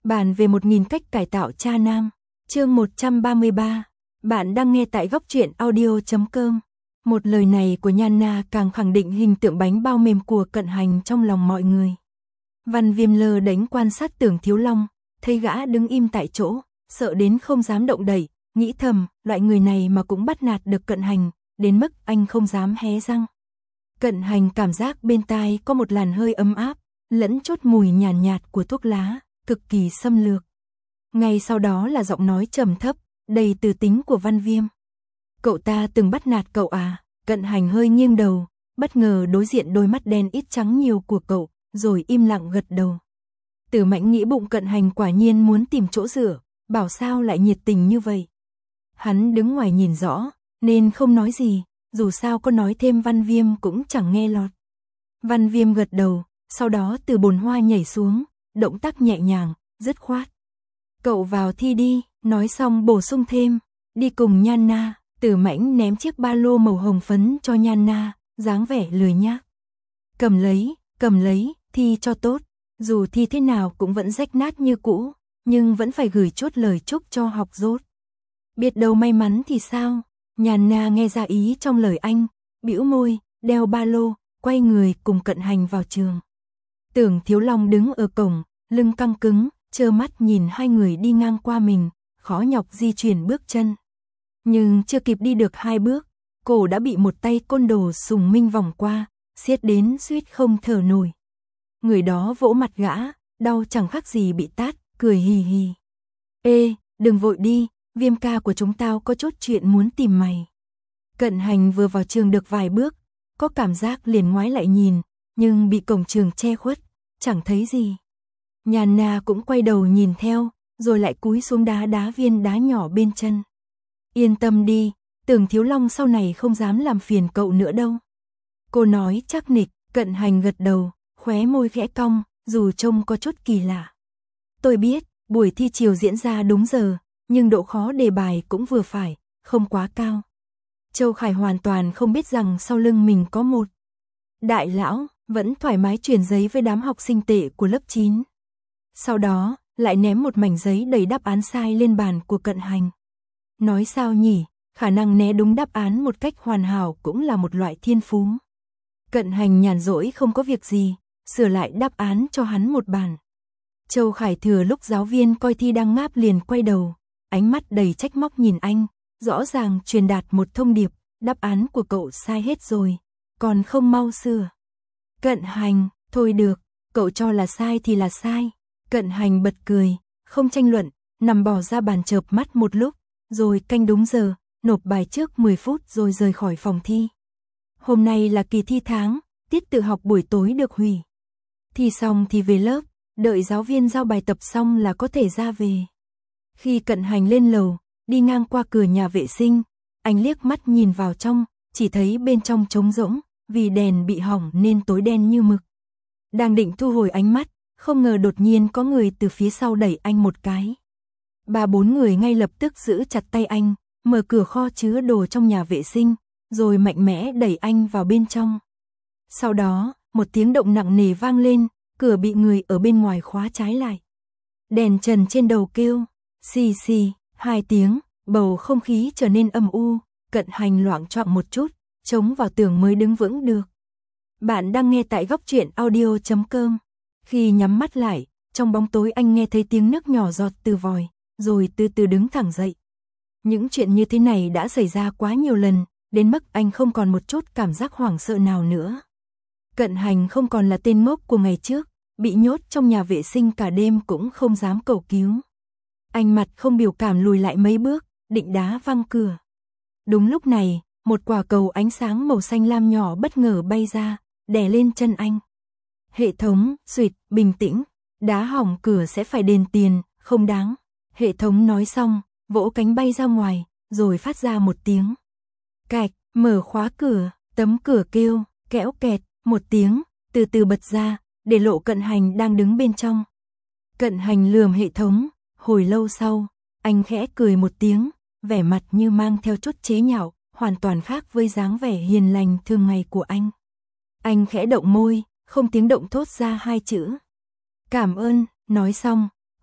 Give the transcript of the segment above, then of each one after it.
Bàn về 1000 cách cải tạo cha nam, chương 133. Bạn đang nghe tại góc truyện audio.com. Một lời này của Nhan Na càng khẳng định hình tượng bánh bao mềm của Cận Hành trong lòng mọi người. Văn Viêm lơ đánh quan sát Tưởng Thiếu Long, thấy gã đứng im tại chỗ, sợ đến không dám động đậy, nghĩ thầm, loại người này mà cũng bắt nạt được Cận Hành, đến mức anh không dám hé răng. Cận Hành cảm giác bên tai có một làn hơi ấm áp, lẫn chút mùi nhàn nhạt của thuốc lá, cực kỳ xâm lược. Ngay sau đó là giọng nói trầm thấp, đầy từ tính của Văn Viêm. Cậu ta từng bắt nạt cậu à? Cận Hành hơi nghiêng đầu, bất ngờ đối diện đôi mắt đen ít trắng nhiều của cậu, rồi im lặng gật đầu. Tử Mãnh nghĩ bụng Cận Hành quả nhiên muốn tìm chỗ dựa, bảo sao lại nhiệt tình như vậy. Hắn đứng ngoài nhìn rõ, nên không nói gì, dù sao có nói thêm Văn Viêm cũng chẳng nghe lọt. Văn Viêm gật đầu, sau đó từ bồn hoa nhảy xuống, động tác nhẹ nhàng, dứt khoát. Cậu vào thi đi, nói xong bổ sung thêm, đi cùng Nhan Na. Tử Mãnh ném chiếc ba lô màu hồng phấn cho Nhan Na, dáng vẻ lười nhác. Cầm lấy, thi cho tốt, dù thi thế nào cũng vẫn rách nát như cũ, nhưng vẫn phải gửi chút lời chúc cho học dốt. Biết đâu may mắn thì sao? Nhan Na nghe ra ý trong lời anh, bĩu môi, đeo ba lô, quay người cùng Cận Hành vào trường. Tưởng Thiếu Long đứng ở cổng, lưng căng cứng, trơ mắt nhìn hai người đi ngang qua mình, khó nhọc di chuyển bước chân. Nhưng chưa kịp đi được 2 bước, cổ đã bị một tay côn đồ Sùng Minh vòng qua, siết đến suýt không thở nổi. Người đó vỗ mặt gã, đau chẳng khác gì bị tát, cười hì hì. Ê, đừng vội đi, Viêm ca của chúng tao có chút chuyện muốn tìm mày. Cận Hành vừa vào trường được vài bước, có cảm giác liền ngoái lại nhìn, nhưng bị cổng trường che khuất, chẳng thấy gì. Nhan Na cũng quay đầu nhìn theo, rồi lại cúi xuống đá viên đá nhỏ bên chân. Yên tâm đi, Tưởng Thiếu Long sau này không dám làm phiền cậu nữa đâu. Cô nói chắc nịch. Cận Hành gật đầu, khóe môi khẽ cong, dù trông có chút kỳ lạ. Tôi biết, buổi thi chiều diễn ra đúng giờ, nhưng độ khó đề bài cũng vừa phải, không quá cao. Châu Khải hoàn toàn không biết rằng sau lưng mình có một đại lão, vẫn thoải mái truyền giấy với đám học sinh tệ của lớp 9. Sau đó, lại ném một mảnh giấy đầy đáp án sai lên bàn của Cận Hành. Nói sao nhỉ, khả năng né đúng đáp án một cách hoàn hảo cũng là một loại thiên phú. Cận Hành nhàn rỗi không có việc gì, sửa lại đáp án cho hắn một bản. Châu Khải thừa lúc giáo viên coi thi đang ngáp liền quay đầu, ánh mắt đầy trách móc nhìn anh, rõ ràng truyền đạt một thông điệp, đáp án của cậu sai hết rồi, còn không mau sửa. Cận Hành, thôi được, cậu cho là sai thì là sai. Cận Hành bật cười, không tranh luận, nằm bò ra bàn chợp mắt một lúc, rồi canh đúng giờ, nộp bài trước 10 phút rồi rời khỏi phòng thi. Hôm nay là kỳ thi tháng, tiết tự học buổi tối được hủy. Thi xong thì về lớp, đợi giáo viên giao bài tập xong là có thể ra về. Khi Cận Hành lên lầu, đi ngang qua cửa nhà vệ sinh, anh liếc mắt nhìn vào trong, chỉ thấy bên trong trống rỗng, vì đèn bị hỏng nên tối đen như mực. Đang định thu hồi ánh mắt, không ngờ đột nhiên có người từ phía sau đẩy anh một cái. 3-4 người ngay lập tức giữ chặt tay anh, mở cửa kho chứa đồ trong nhà vệ sinh, rồi mạnh mẽ đẩy anh vào bên trong. Sau đó, một tiếng động nặng nề vang lên, cửa bị người ở bên ngoài khóa trái lại. Đèn trần trên đầu kêu, xì xì, 2 tiếng, bầu không khí trở nên âm u, Cận Hành loạng choạng một chút, chống vào tường mới đứng vững được. Bạn đang nghe tại góc truyện audio.com. Khi nhắm mắt lại, trong bóng tối anh nghe thấy tiếng nước nhỏ giọt từ vòi, rồi từ từ đứng thẳng dậy. Những chuyện như thế này đã xảy ra quá nhiều lần, đến mức anh không còn một chút cảm giác hoảng sợ nào nữa. Cận Hành không còn là tên ngốc của ngày trước, bị nhốt trong nhà vệ sinh cả đêm cũng không dám cầu cứu. Anh mặt không biểu cảm lùi lại mấy bước, định đá văng cửa. Đúng lúc này, một quả cầu ánh sáng màu xanh lam nhỏ bất ngờ bay ra, đè lên chân anh. Hệ thống, xuyệt, bình tĩnh, đá hỏng cửa sẽ phải đền tiền, không đáng. Hệ thống nói xong, vỗ cánh bay ra ngoài, rồi phát ra một tiếng cạch, mở khóa cửa, tấm cửa kêu, kẽo kẹt, một tiếng, từ từ bật ra, để lộ Cận Hành đang đứng bên trong. Cận Hành lườm hệ thống, hồi lâu sau, anh khẽ cười một tiếng, vẻ mặt như mang theo chút chế nhạo, hoàn toàn khác với dáng vẻ hiền lành thường ngày của anh. Anh khẽ động môi, không tiếng động thốt ra 2 chữ. Cảm ơn, nói xong,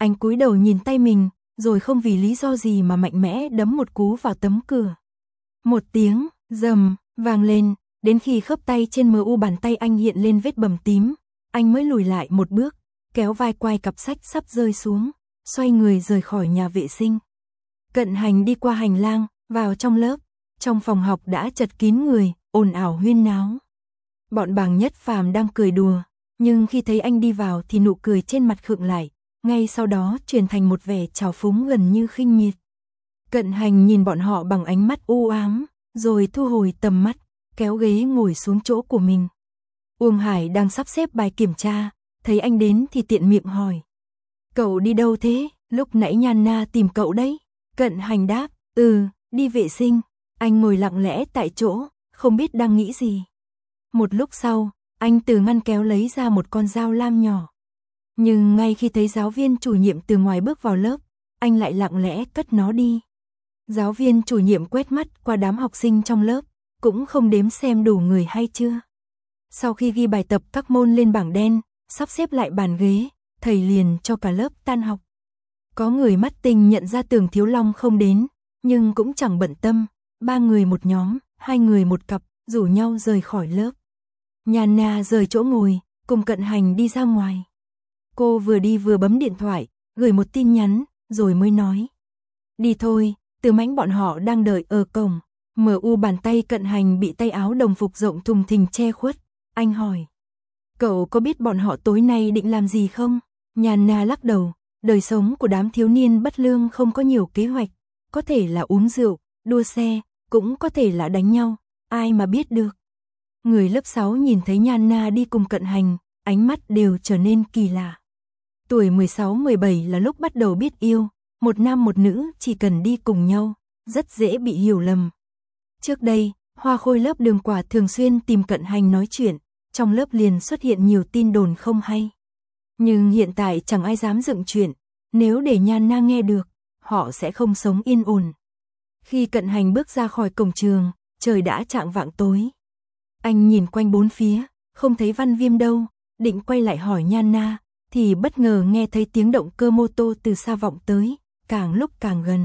Anh cúi đầu nhìn tay mình, rồi không vì lý do gì mà mạnh mẽ đấm một cú vào tấm cửa. Một tiếng rầm vang lên, đến khi khớp tay trên mu bàn tay anh hiện lên vết bầm tím, anh mới lùi lại một bước, kéo vai quai cặp sách sắp rơi xuống, xoay người rời khỏi nhà vệ sinh. Cận Hành đi qua hành lang, vào trong lớp. Trong phòng học đã chật kín người, ồn ào huyên náo. Bọn Bàng Nhất Phàm đang cười đùa, nhưng khi thấy anh đi vào thì nụ cười trên mặt khựng lại, ngay sau đó chuyển thành một vẻ trào phúng gần như khinh miệt. Cận Hành nhìn bọn họ bằng ánh mắt u ám, rồi thu hồi tầm mắt, kéo ghế ngồi xuống chỗ của mình. Uông Hải đang sắp xếp bài kiểm tra, thấy anh đến thì tiện miệng hỏi. Cậu đi đâu thế? Lúc nãy Nhan Na tìm cậu đấy. Cận Hành đáp, đi vệ sinh. Anh ngồi lặng lẽ tại chỗ, không biết đang nghĩ gì. Một lúc sau, anh từ ngăn kéo lấy ra một con dao lam nhỏ. Nhưng ngay khi thấy giáo viên chủ nhiệm từ ngoài bước vào lớp, anh lại lặng lẽ cất nó đi. Giáo viên chủ nhiệm quét mắt qua đám học sinh trong lớp, cũng không đếm xem đủ người hay chưa. Sau khi ghi bài tập các môn lên bảng đen, sắp xếp lại bàn ghế, thầy liền cho cả lớp tan học. Có người mắt tinh nhận ra Tưởng Thiếu Long không đến, nhưng cũng chẳng bận tâm, 3 người một nhóm, 2 người một cặp, rủ nhau rời khỏi lớp. Nhan Na rời chỗ ngồi, cùng Cận Hành đi ra ngoài. Cô vừa đi vừa bấm điện thoại, gửi một tin nhắn, rồi mới nói. Đi thôi, Từ Mãnh bọn họ đang đợi ở cổng. MU bàn tay Cận Hành bị tay áo đồng phục rộng thùng thình che khuất. Anh hỏi. Cậu có biết bọn họ tối nay định làm gì không? Nhan Na lắc đầu, đời sống của đám thiếu niên bất lương không có nhiều kế hoạch. Có thể là uống rượu, đua xe, cũng có thể là đánh nhau, ai mà biết được. Người lớp 6 nhìn thấy Nhan Na đi cùng Cận Hành, ánh mắt đều trở nên kỳ lạ. Tuổi 16-17 là lúc bắt đầu biết yêu, một nam một nữ chỉ cần đi cùng nhau, rất dễ bị hiểu lầm. Trước đây, Hoa Khôi lớp Đường Quả thường xuyên tìm Cận Hành nói chuyện, trong lớp liền xuất hiện nhiều tin đồn không hay. Nhưng hiện tại chẳng ai dám dựng chuyện, nếu để Nhan Na nghe được, họ sẽ không sống yên ổn. Khi Cận Hành bước ra khỏi cổng trường, trời đã chạng vạng tối. Anh nhìn quanh bốn phía, không thấy Văn Viêm đâu, định quay lại hỏi Nhan Na, thì bất ngờ nghe thấy tiếng động cơ mô tô từ xa vọng tới, càng lúc càng gần.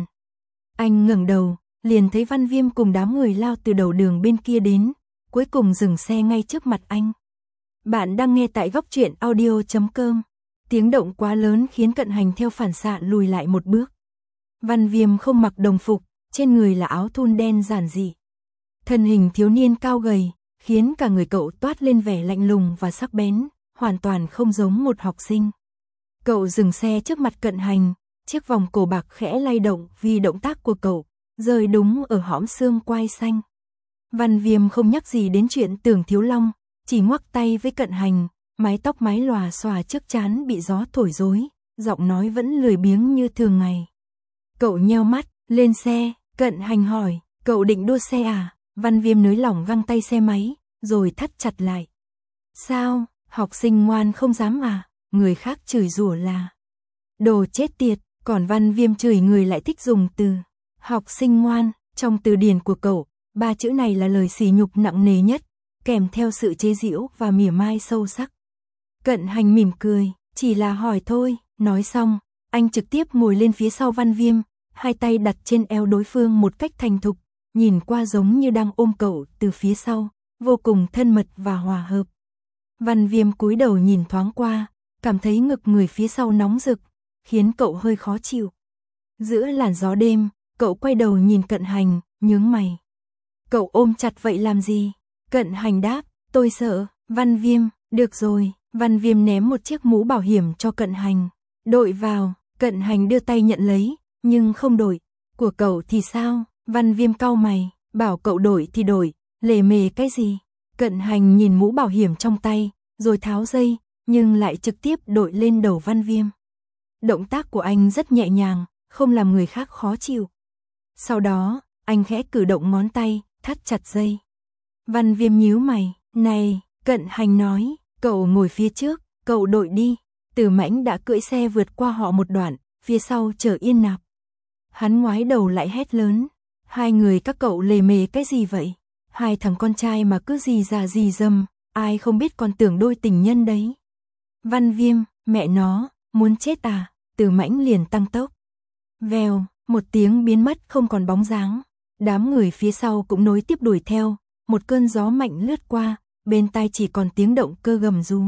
Anh ngẩng đầu, liền thấy Văn Viêm cùng đám người lao từ đầu đường bên kia đến, cuối cùng dừng xe ngay trước mặt anh. Bạn đang nghe tại Góc Truyện Audio.com. Tiếng động quá lớn khiến Cận Hành theo phản xạ lùi lại một bước. Văn Viêm không mặc đồng phục, trên người là áo thun đen giản dị. Thân hình thiếu niên cao gầy, khiến cả người cậu toát lên vẻ lạnh lùng và sắc bén, hoàn toàn không giống một học sinh. Cậu dừng xe trước mặt Cận Hành, chiếc vòng cổ bạc khẽ lay động vì động tác của cậu, rơi đúng ở hõm xương quai xanh. Văn Viêm không nhắc gì đến chuyện Tưởng Thiếu Long, chỉ ngoắc tay với Cận Hành, mái tóc mái lòa xòa trước trán bị gió thổi rối, giọng nói vẫn lười biếng như thường ngày. Cậu nheo mắt, lên xe, Cận Hành hỏi, cậu định đua xe à? Văn Viêm nới lỏng găng tay xe máy, rồi thắt chặt lại. Sao, học sinh ngoan không dám à? Người khác chửi rủa là đồ chết tiệt, còn Văn Viêm chửi người lại thích dùng từ học sinh ngoan. Trong từ điển của cậu, 3 chữ này là lời sỉ nhục nặng nề nhất, kèm theo sự chế giễu và mỉa mai sâu sắc. Cận Hành mỉm cười, chỉ là hỏi thôi. Nói xong, anh trực tiếp ngồi lên phía sau Văn Viêm, hai tay đặt trên eo đối phương một cách thành thục, nhìn qua giống như đang ôm cậu từ phía sau, vô cùng thân mật và hòa hợp. Văn Viêm cúi đầu nhìn thoáng qua, cảm thấy ngực người phía sau nóng rực, khiến cậu hơi khó chịu. Giữa làn gió đêm, cậu quay đầu nhìn Cận Hành, nhướng mày. Cậu ôm chặt vậy làm gì? Cận Hành đáp, tôi sợ. Văn Viêm, được rồi. Văn Viêm ném một chiếc mũ bảo hiểm cho Cận Hành. Đội vào. Cận Hành đưa tay nhận lấy, nhưng không đổi. Của cậu thì sao? Văn Viêm cau mày, bảo cậu đổi thì đổi, lề mề cái gì? Cận Hành nhìn mũ bảo hiểm trong tay, rồi tháo dây, nhưng lại trực tiếp đội lên đầu Văn Viêm. Động tác của anh rất nhẹ nhàng, không làm người khác khó chịu. Sau đó, anh khẽ cử động ngón tay, thắt chặt dây. Văn Viêm nhíu mày, này, Cận Hành nói, cậu ngồi phía trước, cậu đội đi. Từ Mãnh đã cưỡi xe vượt qua họ một đoạn, phía sau chờ Yên Nạp. Hắn ngoái đầu lại hét lớn, hai người các cậu lề mề cái gì vậy? Hai thằng con trai mà cứ gì già gì dâm, ai không biết còn tưởng đôi tình nhân đấy. Văn Viêm, mẹ nó, muốn chết à? Từ Mãnh liền tăng tốc. Vèo, một tiếng biến mất không còn bóng dáng. Đám người phía sau cũng nối tiếp đuổi theo, một cơn gió mạnh lướt qua, bên tai chỉ còn tiếng động cơ gầm rú.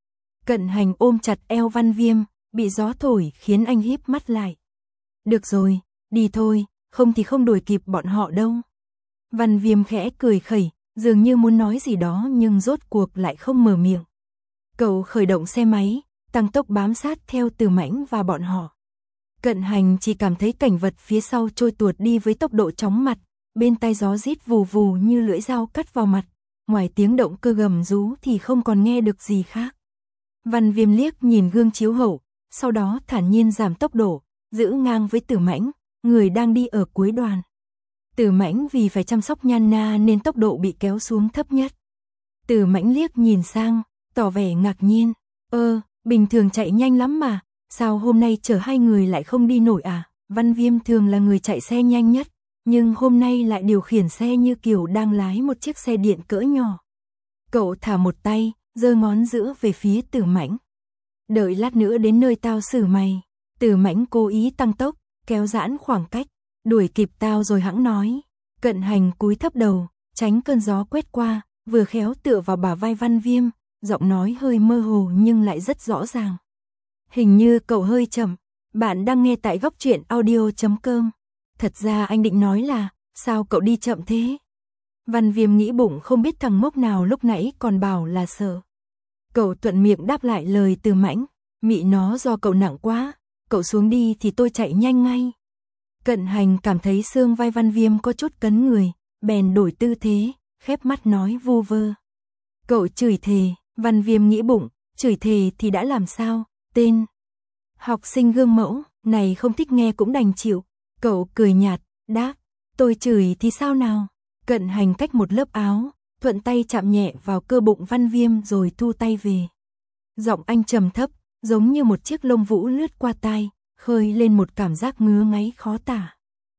Cận Hành ôm chặt eo Văn Viêm, bị gió thổi khiến anh híp mắt lại. Được rồi, đi thôi, không thì không đuổi kịp bọn họ đâu. Văn Viêm khẽ cười khẩy, dường như muốn nói gì đó nhưng rốt cuộc lại không mở miệng. Cậu khởi động xe máy, tăng tốc bám sát theo Từ Mãnh và bọn họ. Cận Hành chỉ cảm thấy cảnh vật phía sau trôi tuột đi với tốc độ chóng mặt, bên tai gió rít vù vù như lưỡi dao cắt vào mặt, ngoài tiếng động cơ gầm rú thì không còn nghe được gì khác. Văn Viêm liếc nhìn gương chiếu hậu, sau đó thản nhiên giảm tốc độ, giữ ngang với Từ Mãnh, người đang đi ở cuối đoàn. Từ Mãnh vì phải chăm sóc Nhan Na nên tốc độ bị kéo xuống thấp nhất. Từ Mãnh liếc nhìn sang, tỏ vẻ ngạc nhiên, bình thường chạy nhanh lắm mà, sao hôm nay chở hai người lại không đi nổi à? Văn Viêm thường là người chạy xe nhanh nhất, nhưng hôm nay lại điều khiển xe như kiểu đang lái một chiếc xe điện cỡ nhỏ. Cậu thả một tay, giơ ngón giữa về phía Từ Mãnh. Đợi lát nữa đến nơi tao xử mày. Từ Mãnh cố ý tăng tốc, kéo giãn khoảng cách, đuổi kịp tao rồi hẵng nói. Cận Hành cúi thấp đầu, tránh cơn gió quét qua, vừa khéo tựa vào bả vai Văn Viêm, giọng nói hơi mơ hồ nhưng lại rất rõ ràng. Hình như cậu hơi chậm, bạn đang nghe tại Góc Truyện Audio.com. Thật ra anh định nói là, sao cậu đi chậm thế? Văn Viêm nghĩ bụng không biết thằng ngốc nào lúc nãy còn bảo là sợ. Cậu thuận miệng đáp lại lời Từ Mãnh, mị nó do cậu nặng quá, cậu xuống đi thì tôi chạy nhanh ngay. Cận Hành cảm thấy xương vai Văn Viêm có chút cấn người, bèn đổi tư thế, khép mắt nói vu vơ. Cậu chửi thề, Văn Viêm nghĩ bụng, chửi thề thì đã làm sao, tên học sinh gương mẫu, này không thích nghe cũng đành chịu. Cậu cười nhạt, đáp, tôi chửi thì sao nào? Cận Hành cách một lớp áo, thuận tay chạm nhẹ vào cơ bụng Văn Viêm rồi thu tay về. Giọng anh trầm thấp, giống như một chiếc lông vũ lướt qua tai, khơi lên một cảm giác ngứa ngáy khó tả.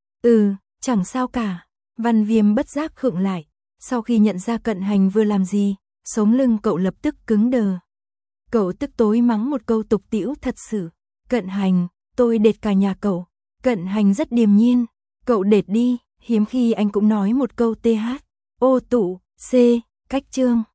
Chẳng sao cả. Văn Viêm bất giác khựng lại, sau khi nhận ra Cận Hành vừa làm gì, sống lưng cậu lập tức cứng đờ. Cậu tức tối mắng một câu tục tĩu thật sự. Cận Hành, tôi đệt cả nhà cậu. Cận Hành rất điềm nhiên, cậu đệt đi, hiếm khi anh cũng nói một câu TH. Ô tụ, C, cách chương.